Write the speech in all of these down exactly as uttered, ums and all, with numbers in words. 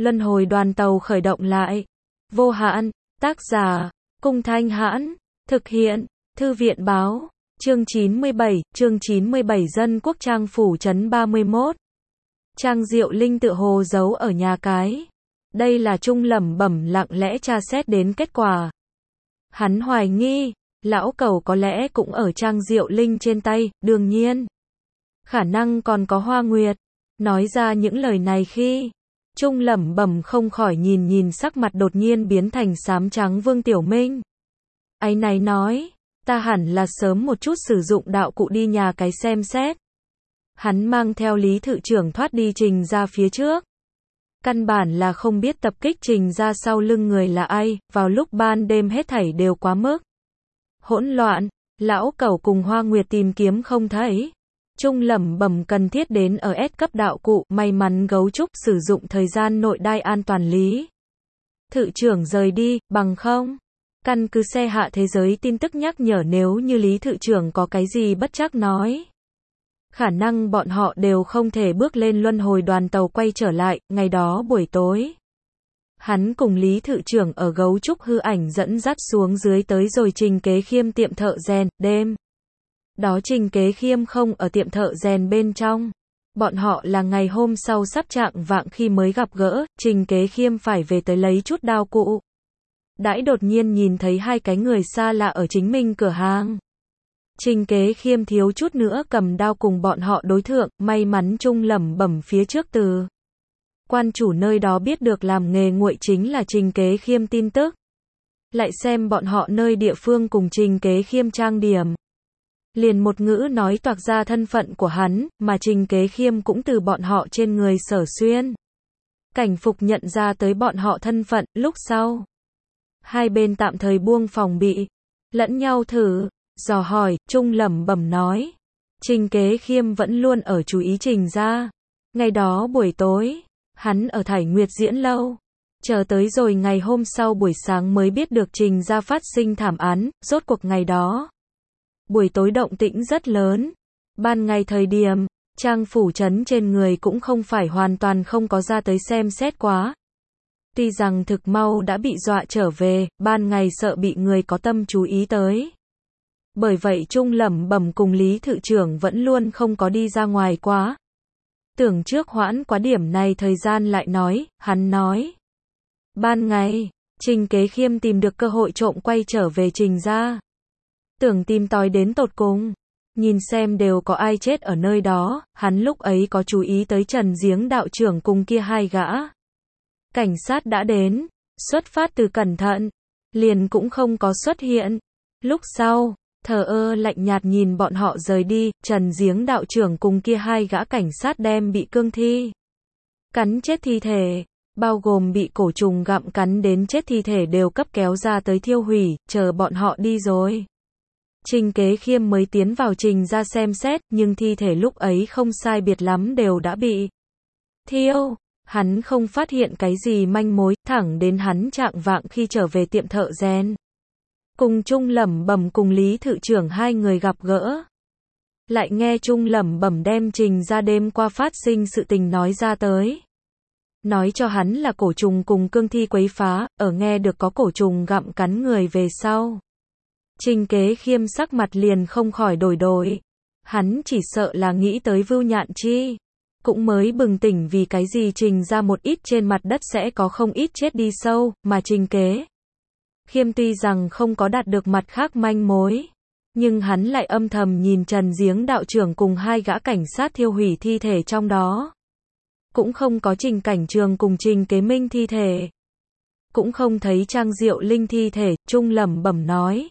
Luân hồi đoàn tàu khởi động lại. Vô hạn, tác giả, Cung Thanh Hãn, thực hiện, Thư viện Báo, chương chín mươi bảy, chương chín mươi bảy Dân Quốc Trang Phủ Trấn ba mươi mốt. Trang Diệu Linh tự hồ giấu ở nhà cái. Đây là Trung lẩm bẩm lặng lẽ tra xét đến kết quả. Hắn hoài nghi, lão cẩu có lẽ cũng ở Trang Diệu Linh trên tay, đương nhiên. Khả năng còn có Hoa Nguyệt. Nói ra những lời này khi Trung lẩm bẩm không khỏi nhìn nhìn sắc mặt đột nhiên biến thành xám trắng Vương Tiểu Minh. Áy náy nói, ta hẳn là sớm một chút sử dụng đạo cụ đi nhà cái xem xét. Hắn mang theo Lý Thự Trưởng thoát đi Trình ra phía trước. Căn bản là không biết tập kích Trình ra sau lưng người là ai, vào lúc ban đêm hết thảy đều quá mức hỗn loạn, lão cẩu cùng Hoa Nguyệt tìm kiếm không thấy. Trung lẩm bẩm cần thiết đến ở S cấp đạo cụ, may mắn gấu trúc sử dụng thời gian nội đai an toàn Lý Thự Trưởng rời đi, bằng không. Căn cứ xe hạ thế giới tin tức nhắc nhở nếu như Lý Thự Trưởng có cái gì bất trắc nói. Khả năng bọn họ đều không thể bước lên luân hồi đoàn tàu quay trở lại, ngày đó buổi tối. Hắn cùng Lý Thự Trưởng ở gấu trúc hư ảnh dẫn dắt xuống dưới tới rồi Trình Kế Khiêm tiệm thợ rèn, đêm. Đó Trình Kế Khiêm không ở tiệm thợ rèn bên trong. Bọn họ là ngày hôm sau sắp trạng vạng khi mới gặp gỡ, Trình Kế Khiêm phải về tới lấy chút đao cụ. Đãi đột nhiên nhìn thấy hai cái người xa lạ ở chính mình cửa hàng. Trình Kế Khiêm thiếu chút nữa cầm đao cùng bọn họ đối thượng, may mắn Trung lẩm bẩm phía trước từ quan chủ nơi đó biết được làm nghề nguội chính là Trình Kế Khiêm tin tức. Lại xem bọn họ nơi địa phương cùng Trình Kế Khiêm trang điểm. Liền một ngữ nói toạc ra thân phận của hắn, mà Trình Kế Khiêm cũng từ bọn họ trên người Sở Xuyên cảnh phục nhận ra tới bọn họ thân phận, lúc sau. Hai bên tạm thời buông phòng bị, lẫn nhau thử, dò hỏi, Trung lẩm bẩm nói. Trình Kế Khiêm vẫn luôn ở chú ý Trình ra. Ngày đó buổi tối, hắn ở Thải Nguyệt diễn lâu. Chờ tới rồi ngày hôm sau buổi sáng mới biết được Trình ra phát sinh thảm án, rốt cuộc ngày đó. Buổi tối động tĩnh rất lớn. Ban ngày thời điểm, Trang phủ trấn trên người cũng không phải hoàn toàn không có ra tới xem xét quá. Tuy rằng thực mau đã bị dọa trở về, ban ngày sợ bị người có tâm chú ý tới. Bởi vậy Trung lẩm bẩm cùng Lý Thự Trưởng vẫn luôn không có đi ra ngoài quá. Tưởng trước hoãn quá điểm này thời gian lại nói, hắn nói. Ban ngày, Trình Kế Khiêm tìm được cơ hội trộm quay trở về Trình ra. Tưởng tìm tòi đến tột cùng. Nhìn xem đều có ai chết ở nơi đó, hắn lúc ấy có chú ý tới Trần Giếng đạo trưởng cùng kia hai gã. Cảnh sát đã đến, xuất phát từ cẩn thận, liền cũng không có xuất hiện. Lúc sau, thờ ơ lạnh nhạt nhìn bọn họ rời đi, Trần Giếng đạo trưởng cùng kia hai gã cảnh sát đem bị cương thi cắn chết thi thể, bao gồm bị cổ trùng gặm cắn đến chết thi thể đều cấp kéo ra tới thiêu hủy, chờ bọn họ đi rồi. Trình Kế Khiêm mới tiến vào Trình ra xem xét, nhưng thi thể lúc ấy không sai biệt lắm đều đã bị thiêu. Hắn không phát hiện cái gì manh mối, thẳng đến hắn trạng vạng khi trở về tiệm thợ rèn. Cùng Trung lẩm bẩm cùng Lý Thự Trưởng hai người gặp gỡ. Lại nghe Trung lẩm bẩm đem Trình ra đêm qua phát sinh sự tình nói ra tới. Nói cho hắn là cổ trùng cùng cương thi quấy phá, ở nghe được có cổ trùng gặm cắn người về sau. Trình Kế Khiêm sắc mặt liền không khỏi đổi đổi. Hắn chỉ sợ là nghĩ tới Vưu Nhạn Chi. Cũng mới bừng tỉnh vì cái gì Trình ra một ít trên mặt đất sẽ có không ít chết đi sâu, mà Trình Kế Khiêm tuy rằng không có đạt được mặt khác manh mối. Nhưng hắn lại âm thầm nhìn Trần Giếng đạo trưởng cùng hai gã cảnh sát thiêu hủy thi thể trong đó. Cũng không có Trình Cảnh Trường cùng Trình Kế Minh thi thể. Cũng không thấy Trang Diệu Linh thi thể, Trung lẩm bẩm nói.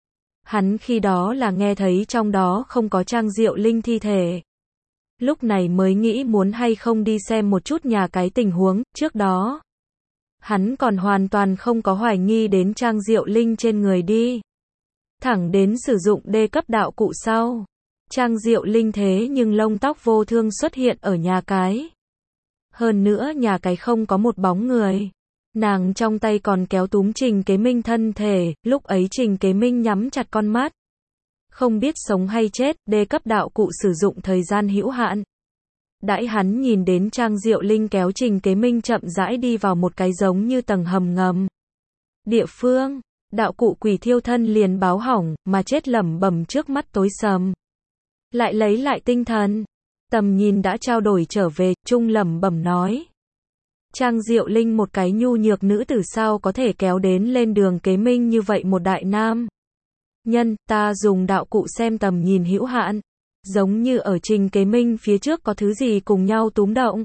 Hắn khi đó là nghe thấy trong đó không có Trang Diệu Linh thi thể. Lúc này mới nghĩ muốn hay không đi xem một chút nhà cái tình huống, trước đó. Hắn còn hoàn toàn không có hoài nghi đến Trang Diệu Linh trên người đi. Thẳng đến sử dụng đê cấp đạo cụ sau. Trang Diệu Linh thế nhưng lông tóc vô thương xuất hiện ở nhà cái. Hơn nữa nhà cái không có một bóng người. Nàng trong tay còn kéo túm Trình Kế Minh thân thể, lúc ấy Trình Kế Minh nhắm chặt con mắt. Không biết sống hay chết, đê cấp đạo cụ sử dụng thời gian hữu hạn. Đãi hắn nhìn đến Trang Diệu Linh kéo Trình Kế Minh chậm rãi đi vào một cái giống như tầng hầm ngầm địa phương, đạo cụ quỷ thiêu thân liền báo hỏng, mà chết lẩm bẩm trước mắt tối sầm. Lại lấy lại tinh thần, tầm nhìn đã trao đổi trở về, trung lẩm bẩm nói. Trang Diệu Linh một cái nhu nhược nữ tử sao có thể kéo đến lên đường Kế Minh như vậy một đại nam nhân, ta dùng đạo cụ xem tầm nhìn hữu hạn, giống như ở Trình Kế Minh phía trước có thứ gì cùng nhau túm động.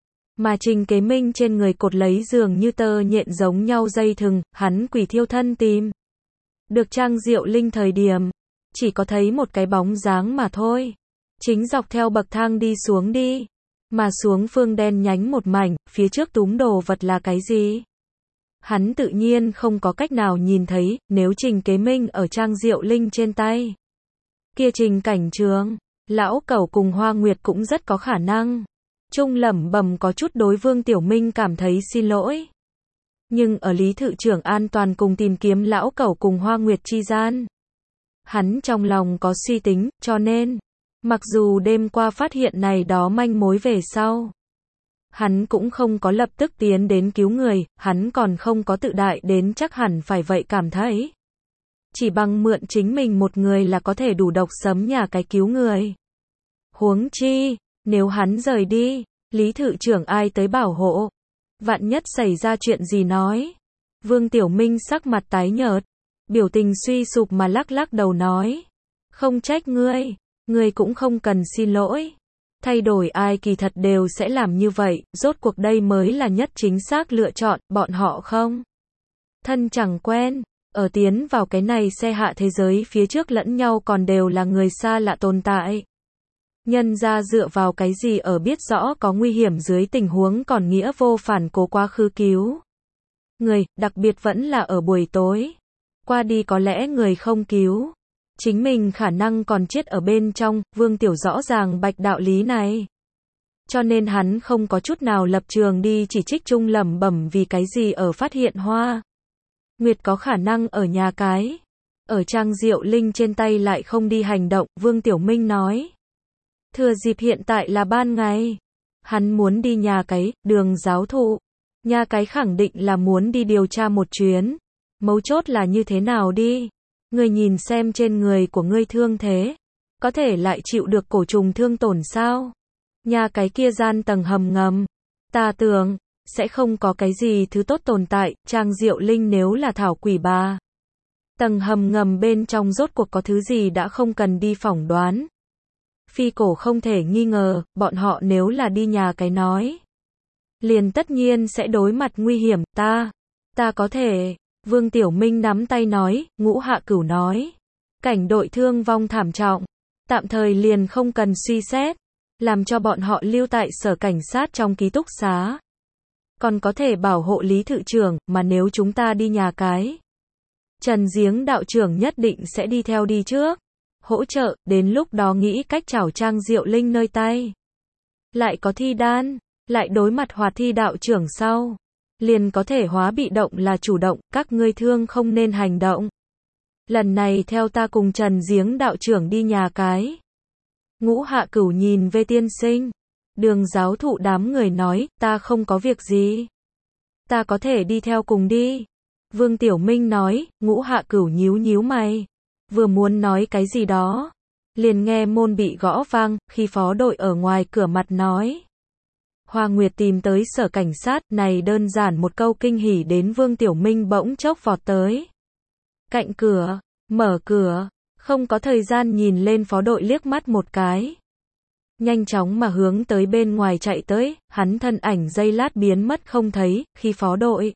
Mà Trình Kế Minh trên người cột lấy dường như tơ nhện giống nhau dây thừng, hắn quỷ thiêu thân tìm được Trang Diệu Linh thời điểm, chỉ có thấy một cái bóng dáng mà thôi. Chính dọc theo bậc thang đi xuống đi, mà xuống phương đen nhánh một mảnh, phía trước túm đồ vật là cái gì? Hắn tự nhiên không có cách nào nhìn thấy, nếu Trình Kế Minh ở Trang Diệu Linh trên tay. Kia Trình Cảnh Trường, lão cẩu cùng Hoa Nguyệt cũng rất có khả năng. Trung lẩm bẩm có chút đối Vương Tiểu Minh cảm thấy xin lỗi. Nhưng ở Lý Thự Trưởng an toàn cùng tìm kiếm lão cẩu cùng Hoa Nguyệt chi gian, hắn trong lòng có suy tính, cho nên, mặc dù đêm qua phát hiện này đó manh mối về sau, hắn cũng không có lập tức tiến đến cứu người, hắn còn không có tự đại đến chắc hẳn phải vậy cảm thấy. Chỉ bằng mượn chính mình một người là có thể đủ độc sấm nhà cái cứu người. Huống chi, nếu hắn rời đi, Lý Thự Trưởng ai tới bảo hộ? Vạn nhất xảy ra chuyện gì nói? Vương Tiểu Minh sắc mặt tái nhợt, biểu tình suy sụp mà lắc lắc đầu nói. Không trách ngươi, ngươi cũng không cần xin lỗi. Thay đổi ai kỳ thật đều sẽ làm như vậy, rốt cuộc đây mới là nhất chính xác lựa chọn, bọn họ không thân chẳng quen, ở tiến vào cái này xe hạ thế giới phía trước lẫn nhau còn đều là người xa lạ tồn tại. Nhân ra dựa vào cái gì ở biết rõ có nguy hiểm dưới tình huống còn nghĩa vô phản cố quá khứ cứu người, đặc biệt vẫn là ở buổi tối. Qua đi có lẽ người không cứu, chính mình khả năng còn chết ở bên trong, Vương Tiểu rõ ràng bạch đạo lý này. Cho nên hắn không có chút nào lập trường đi chỉ trích Trung lẩm bẩm vì cái gì ở phát hiện Hoa Nguyệt có khả năng ở nhà cái. Ở Trang Diệu Linh trên tay lại không đi hành động, Vương Tiểu Minh nói. Thừa dịp hiện tại là ban ngày, hắn muốn đi nhà cái, đường giáo thụ. Nhà cái khẳng định là muốn đi điều tra một chuyến. Mấu chốt là như thế nào đi? Ngươi nhìn xem trên người của ngươi thương thế, có thể lại chịu được cổ trùng thương tổn sao? Nhà cái kia gian tầng hầm ngầm, ta tưởng, sẽ không có cái gì thứ tốt tồn tại, Trang Diệu Linh nếu là thảo quỷ bà. Tầng hầm ngầm bên trong rốt cuộc có thứ gì đã không cần đi phỏng đoán. Phi cổ không thể nghi ngờ, bọn họ nếu là đi nhà cái nói, liền tất nhiên sẽ đối mặt nguy hiểm, ta, ta có thể. Vương Tiểu Minh nắm tay nói, Ngũ Hạ Cửu nói. Cảnh đội thương vong thảm trọng, tạm thời liền không cần suy xét, làm cho bọn họ lưu tại sở cảnh sát trong ký túc xá. Còn có thể bảo hộ Lý Thự Trưởng, mà nếu chúng ta đi nhà cái, Trần Giếng đạo trưởng nhất định sẽ đi theo đi trước, hỗ trợ, đến lúc đó nghĩ cách chảo Trang Diệu Linh nơi tay. Lại có thi đan, lại đối mặt Hoạt Thi đạo trưởng sau. Liền có thể hóa bị động là chủ động, các ngươi thương không nên hành động. Lần này theo ta cùng Trần Giếng đạo trưởng đi nhà cái. Ngũ Hạ Cửu nhìn về tiên sinh. Đường giáo thụ đám người nói, ta không có việc gì. Ta có thể đi theo cùng đi. Vương Tiểu Minh nói, Ngũ Hạ Cửu nhíu nhíu mày. Vừa muốn nói cái gì đó. Liền nghe môn bị gõ vang, khi phó đội ở ngoài cửa mặt nói. Hoa Nguyệt tìm tới sở cảnh sát, này đơn giản một câu kinh hỉ đến Vương Tiểu Minh bỗng chốc vọt tới. Cạnh cửa, mở cửa, không có thời gian nhìn lên phó đội liếc mắt một cái. Nhanh chóng mà hướng tới bên ngoài chạy tới, hắn thân ảnh giây lát biến mất không thấy, khi phó đội.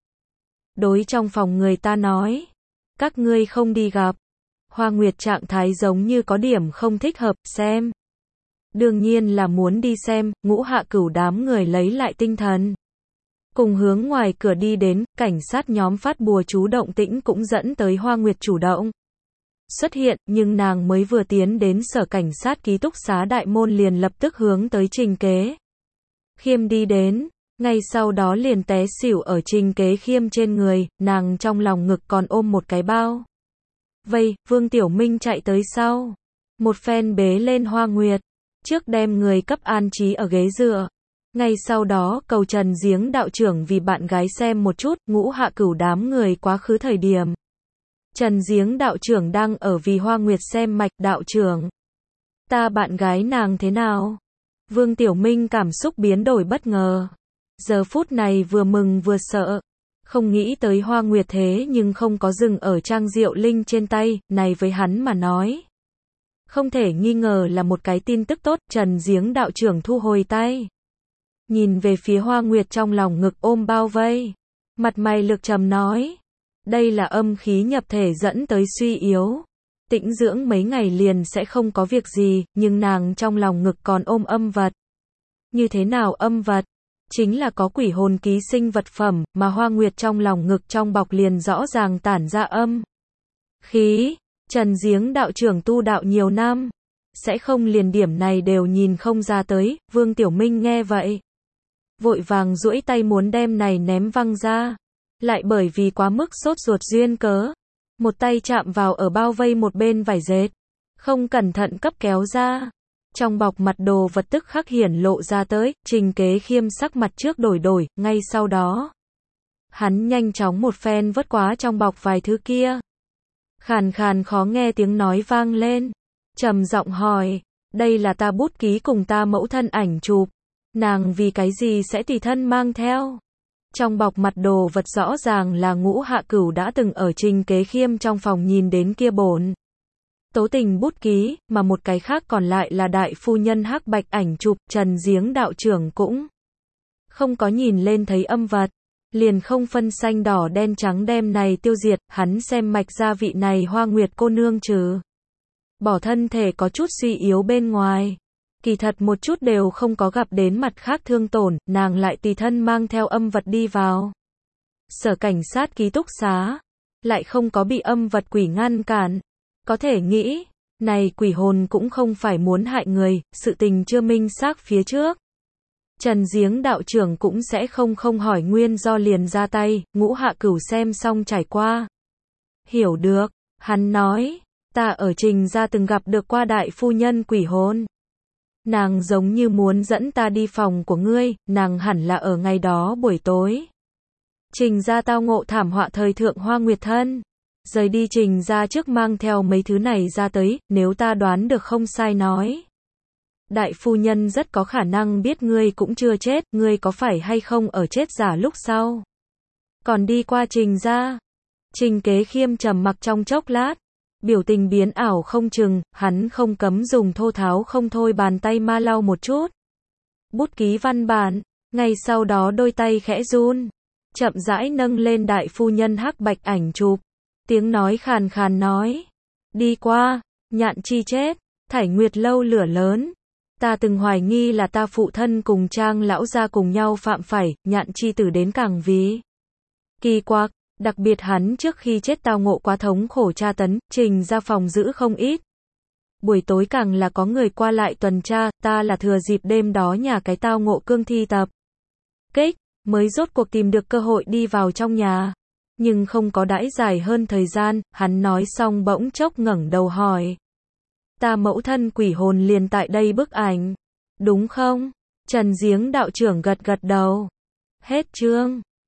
Đối trong phòng người ta nói, các ngươi không đi gặp. Hoa Nguyệt trạng thái giống như có điểm không thích hợp, xem. Đương nhiên là muốn đi xem, Ngũ Hạ Cửu đám người lấy lại tinh thần. Cùng hướng ngoài cửa đi đến, cảnh sát nhóm phát bùa chú động tĩnh cũng dẫn tới Hoa Nguyệt chủ động xuất hiện, nhưng nàng mới vừa tiến đến sở cảnh sát ký túc xá đại môn liền lập tức hướng tới Trình Kế Khiêm đi đến, ngay sau đó liền té xỉu ở Trình Kế Khiêm trên người, nàng trong lòng ngực còn ôm một cái bao. Vây, Vương Tiểu Minh chạy tới sau, một phen bế lên Hoa Nguyệt. trước đem người cấp an trí ở ghế dựa. Ngay sau đó cầu Trần Giếng đạo trưởng vì bạn gái xem một chút, Ngũ Hạ Cửu đám người quá khứ thời điểm. Trần Giếng đạo trưởng đang ở vì Hoa Nguyệt xem mạch. Đạo trưởng, ta bạn gái nàng thế nào? Vương Tiểu Minh cảm xúc biến đổi bất ngờ. Giờ phút này vừa mừng vừa sợ. Không nghĩ tới Hoa Nguyệt thế nhưng không có dừng ở Trang Diệu Linh trên tay, này với hắn mà nói. Không thể nghi ngờ là một cái tin tức tốt. Trần Giếng đạo trưởng thu hồi tay. Nhìn về phía Hoa Nguyệt trong lòng ngực ôm bao vây. Mặt mày lực trầm nói. Đây là âm khí nhập thể dẫn tới suy yếu. Tĩnh dưỡng mấy ngày liền sẽ không có việc gì, nhưng nàng trong lòng ngực còn ôm âm vật. Như thế nào âm vật? Chính là có quỷ hồn ký sinh vật phẩm, mà Hoa Nguyệt trong lòng ngực trong bọc liền rõ ràng tản ra âm khí. Trần Giếng đạo trưởng tu đạo nhiều năm, sẽ không liền điểm này đều nhìn không ra tới. Vương Tiểu Minh nghe vậy, vội vàng duỗi tay muốn đem này ném văng ra, lại bởi vì quá mức sốt ruột duyên cớ, một tay chạm vào ở bao vây một bên vải dệt, không cẩn thận cấp kéo ra. Trong bọc mặt đồ vật tức khắc hiển lộ ra tới. Trình Kế Khiêm sắc mặt trước đổi đổi, ngay sau đó hắn nhanh chóng một phen vớt quá trong bọc vài thứ kia. Khàn khàn khó nghe tiếng nói vang lên, trầm giọng hỏi, đây là ta bút ký cùng ta mẫu thân ảnh chụp, nàng vì cái gì sẽ tùy thân mang theo? Trong bọc mặt đồ vật rõ ràng là Ngũ Hạ Cửu đã từng ở Trình Kế Khiêm trong phòng nhìn đến kia bổn tố tình bút ký, mà một cái khác còn lại là đại phu nhân hắc bạch ảnh chụp. Trần Giếng đạo trưởng cũng không có nhìn lên thấy âm vật, liền không phân xanh đỏ đen trắng đem này tiêu diệt. Hắn xem mạch gia vị này Hoa Nguyệt cô nương trừ bỏ thân thể có chút suy yếu bên ngoài, kỳ thật một chút đều không có gặp đến mặt khác thương tổn. Nàng lại tùy thân mang theo âm vật đi vào sở cảnh sát ký túc xá, lại không có bị âm vật quỷ ngăn cản. Có thể nghĩ, này quỷ hồn cũng không phải muốn hại người, sự tình chưa minh xác phía trước. Trần Giếng đạo trưởng cũng sẽ không không hỏi nguyên do liền ra tay. Ngũ Hạ Cửu xem xong trải qua, hiểu được, hắn nói, ta ở Trình gia từng gặp được qua đại phu nhân quỷ hồn. Nàng giống như muốn dẫn ta đi phòng của ngươi, nàng hẳn là ở ngày đó buổi tối. Trình gia tao ngộ thảm họa thời thượng Hoa Nguyệt thân. Rời đi Trình gia trước mang theo mấy thứ này ra tới, nếu ta đoán được không sai nói. Đại phu nhân rất có khả năng biết ngươi cũng chưa chết, ngươi có phải hay không ở chết giả lúc sau. Còn đi qua Trình gia. Trình Kế Khiêm trầm mặc trong chốc lát, biểu tình biến ảo không chừng, hắn không cấm dùng thô tháo không thôi bàn tay ma lau một chút. Bút ký văn bản, ngay sau đó đôi tay khẽ run, chậm rãi nâng lên đại phu nhân hắc bạch ảnh chụp. Tiếng nói khàn khàn nói, đi qua, Nhạn Chi chết, Thải Nguyệt lâu lửa lớn. Ta từng hoài nghi là ta phụ thân cùng Trang lão gia cùng nhau phạm phải, Nhạn Chi tử đến càng vì kỳ quặc, đặc biệt hắn trước khi chết tao ngộ quá thống khổ tra tấn, Trình ra phòng giữ không ít. Buổi tối càng là có người qua lại tuần tra, ta là thừa dịp đêm đó nhà cái tao ngộ cương thi tập kích, mới rốt cuộc tìm được cơ hội đi vào trong nhà. Nhưng không có đãi dài hơn thời gian, hắn nói xong bỗng chốc ngẩng đầu hỏi. Ta mẫu thân quỷ hồn liền tại đây bức ảnh, đúng không? Trần Giếng đạo trưởng gật gật đầu. Hết chương.